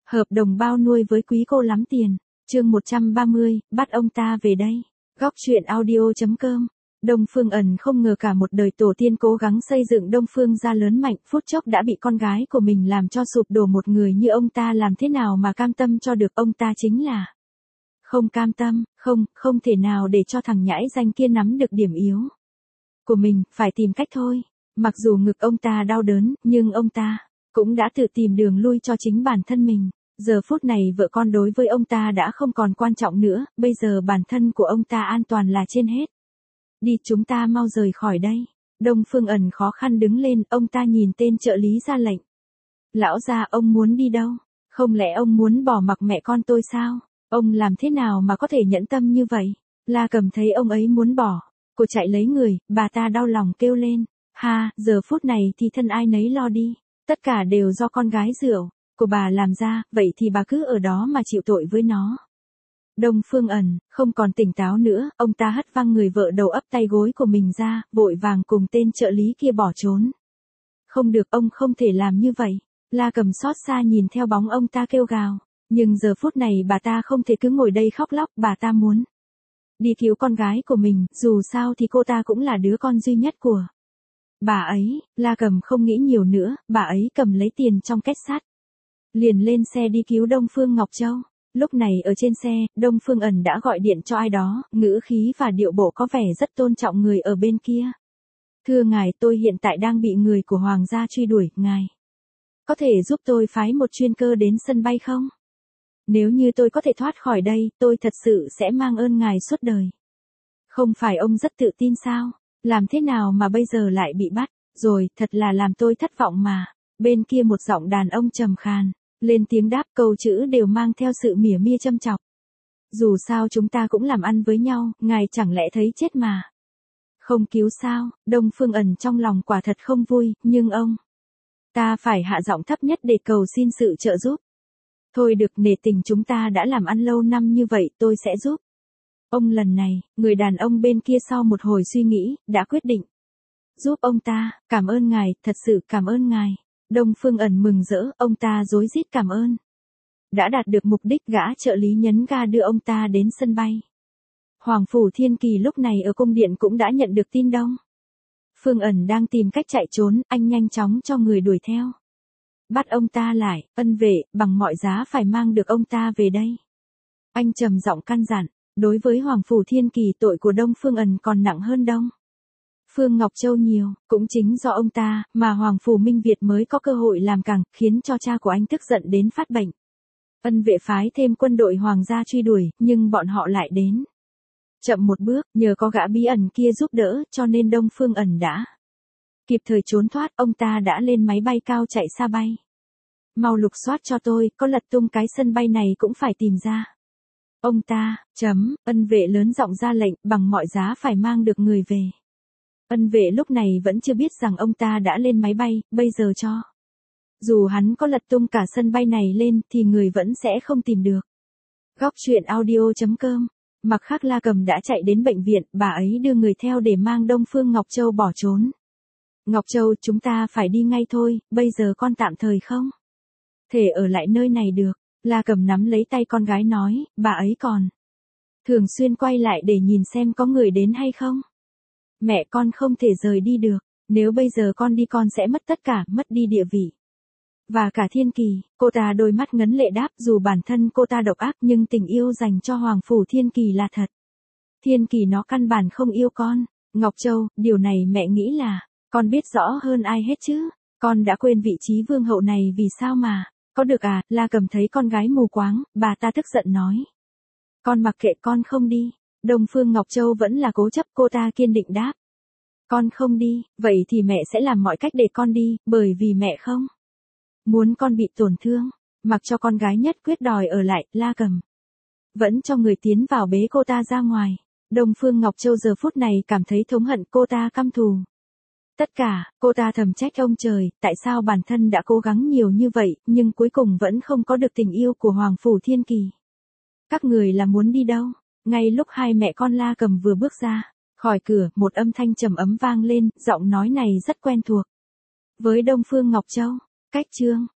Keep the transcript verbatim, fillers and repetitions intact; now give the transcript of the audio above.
Hợp đồng bao nuôi với quý cô lắm tiền. Chương một trăm ba mươi, bắt ông ta về đây. Góc truyện audio chấm com. Đông Phương Ẩn không ngờ cả một đời tổ tiên cố gắng xây dựng Đông Phương gia lớn mạnh, phút chốc đã bị con gái của mình làm cho sụp đổ. Một người như ông ta làm thế nào mà cam tâm cho được, ông ta chính là không cam tâm, không, không thể nào để cho thằng nhãi danh kia nắm được điểm yếu của mình, phải tìm cách thôi. Mặc dù ngực ông ta đau đớn, nhưng ông ta cũng đã tự tìm đường lui cho chính bản thân mình. Giờ phút này vợ con đối với ông ta đã không còn quan trọng nữa, bây giờ bản thân của ông ta an toàn là trên hết. Đi, chúng ta mau rời khỏi đây. Đông Phương Ẩn khó khăn đứng lên, ông ta nhìn tên trợ lý ra lệnh. Lão gia, ông muốn đi đâu? Không lẽ ông muốn bỏ mặc mẹ con tôi sao? Ông làm thế nào mà có thể nhẫn tâm như vậy? La Cầm thấy ông ấy muốn bỏ, cô chạy lấy người, bà ta đau lòng kêu lên. Ha, giờ phút này thì thân ai nấy lo đi. Tất cả đều do con gái rượu của bà làm ra, vậy thì bà cứ ở đó mà chịu tội với nó. Đông Phương Ẩn không còn tỉnh táo nữa, ông ta hất văng người vợ đầu ấp tay gối của mình ra, vội vàng cùng tên trợ lý kia bỏ trốn. Không được, ông không thể làm như vậy. La Cầm xót xa nhìn theo bóng ông ta kêu gào. Nhưng giờ phút này bà ta không thể cứ ngồi đây khóc lóc, bà ta muốn đi cứu con gái của mình, dù sao thì cô ta cũng là đứa con duy nhất của bà ấy. La Cầm không nghĩ nhiều nữa, bà ấy cầm lấy tiền trong két sắt, liền lên xe đi cứu Đông Phương Ngọc Châu. Lúc này ở trên xe, Đông Phương Ẩn đã gọi điện cho ai đó, ngữ khí và điệu bộ có vẻ rất tôn trọng người ở bên kia. Thưa ngài, tôi hiện tại đang bị người của Hoàng gia truy đuổi, ngài có thể giúp tôi phái một chuyên cơ đến sân bay không? Nếu như tôi có thể thoát khỏi đây, tôi thật sự sẽ mang ơn ngài suốt đời. Không phải ông rất tự tin sao? Làm thế nào mà bây giờ lại bị bắt? Rồi, thật là làm tôi thất vọng mà. Bên kia một giọng đàn ông trầm khàn lên tiếng đáp, câu chữ đều mang theo sự mỉa mia châm chọc. Dù sao chúng ta cũng làm ăn với nhau, ngài chẳng lẽ thấy chết mà không cứu sao? Đông Phương Ẩn trong lòng quả thật không vui, nhưng ông ta phải hạ giọng thấp nhất để cầu xin sự trợ giúp. Thôi được, nể tình chúng ta đã làm ăn lâu năm như vậy, tôi sẽ giúp ông lần này. Người đàn ông bên kia sau một hồi suy nghĩ, đã quyết định giúp ông ta. Cảm ơn ngài, thật sự cảm ơn ngài. Đông Phương Ẩn mừng rỡ, ông ta rối rít cảm ơn. Đã đạt được mục đích, gã trợ lý nhấn ga đưa ông ta đến sân bay. Hoàng Phủ Thiên Kỳ lúc này ở cung điện cũng đã nhận được tin Đông Phương Ẩn đang tìm cách chạy trốn, anh nhanh chóng cho người đuổi theo. Bắt ông ta lại, ân vệ, bằng mọi giá phải mang được ông ta về đây. Anh trầm giọng căn dặn, đối với Hoàng Phủ Thiên Kỳ tội của Đông Phương Ẩn còn nặng hơn Đông Phương Ngọc Châu nhiều, cũng chính do ông ta mà Hoàng Phủ Minh Việt mới có cơ hội làm càng, khiến cho cha của anh tức giận đến phát bệnh. Ân vệ phái thêm quân đội Hoàng gia truy đuổi, nhưng bọn họ lại đến chậm một bước, nhờ có gã bí ẩn kia giúp đỡ, cho nên Đông Phương Ẩn đã kịp thời trốn thoát. Ông ta đã lên máy bay cao chạy xa bay. Mau lục soát cho tôi, có lật tung cái sân bay này cũng phải tìm ra. Ông ta, chấm, ân vệ lớn giọng ra lệnh, bằng mọi giá phải mang được người về. Ân vệ lúc này vẫn chưa biết rằng ông ta đã lên máy bay, bây giờ cho dù hắn có lật tung cả sân bay này lên, thì người vẫn sẽ không tìm được. Góc truyện audio chấm com. Mặc khác La Cầm đã chạy đến bệnh viện, bà ấy đưa người theo để mang Đông Phương Ngọc Châu bỏ trốn. Ngọc Châu, chúng ta phải đi ngay thôi, bây giờ con tạm thời không thể ở lại nơi này được. La Cầm nắm lấy tay con gái nói, bà ấy còn thường xuyên quay lại để nhìn xem có người đến hay không. Mẹ con không thể rời đi được, nếu bây giờ con đi con sẽ mất tất cả, mất đi địa vị và cả Thiên Kỳ. Cô ta đôi mắt ngấn lệ đáp, dù bản thân cô ta độc ác nhưng tình yêu dành cho Hoàng Phủ Thiên Kỳ là thật. Thiên Kỳ nó căn bản không yêu con. Ngọc Châu, điều này mẹ nghĩ là con biết rõ hơn ai hết chứ. Con đã quên vị trí vương hậu này vì sao mà có được à? La Cầm thấy con gái mù quáng, bà ta tức giận nói. Con mặc kệ, con không đi. Đông Phương Ngọc Châu vẫn là cố chấp, cô ta kiên định đáp. Con không đi, vậy thì mẹ sẽ làm mọi cách để con đi, bởi vì mẹ không muốn con bị tổn thương. Mặc cho con gái nhất quyết đòi ở lại, La Cầm vẫn cho người tiến vào bế cô ta ra ngoài. Đông Phương Ngọc Châu giờ phút này cảm thấy thống hận, cô ta căm thù tất cả, cô ta thầm trách ông trời, tại sao bản thân đã cố gắng nhiều như vậy, nhưng cuối cùng vẫn không có được tình yêu của Hoàng Phủ Thiên Kỳ. Các người là muốn đi đâu? Ngay lúc hai mẹ con La Cầm vừa bước ra khỏi cửa, một âm thanh trầm ấm vang lên, giọng nói này rất quen thuộc với Đông Phương Ngọc Châu. Cách chương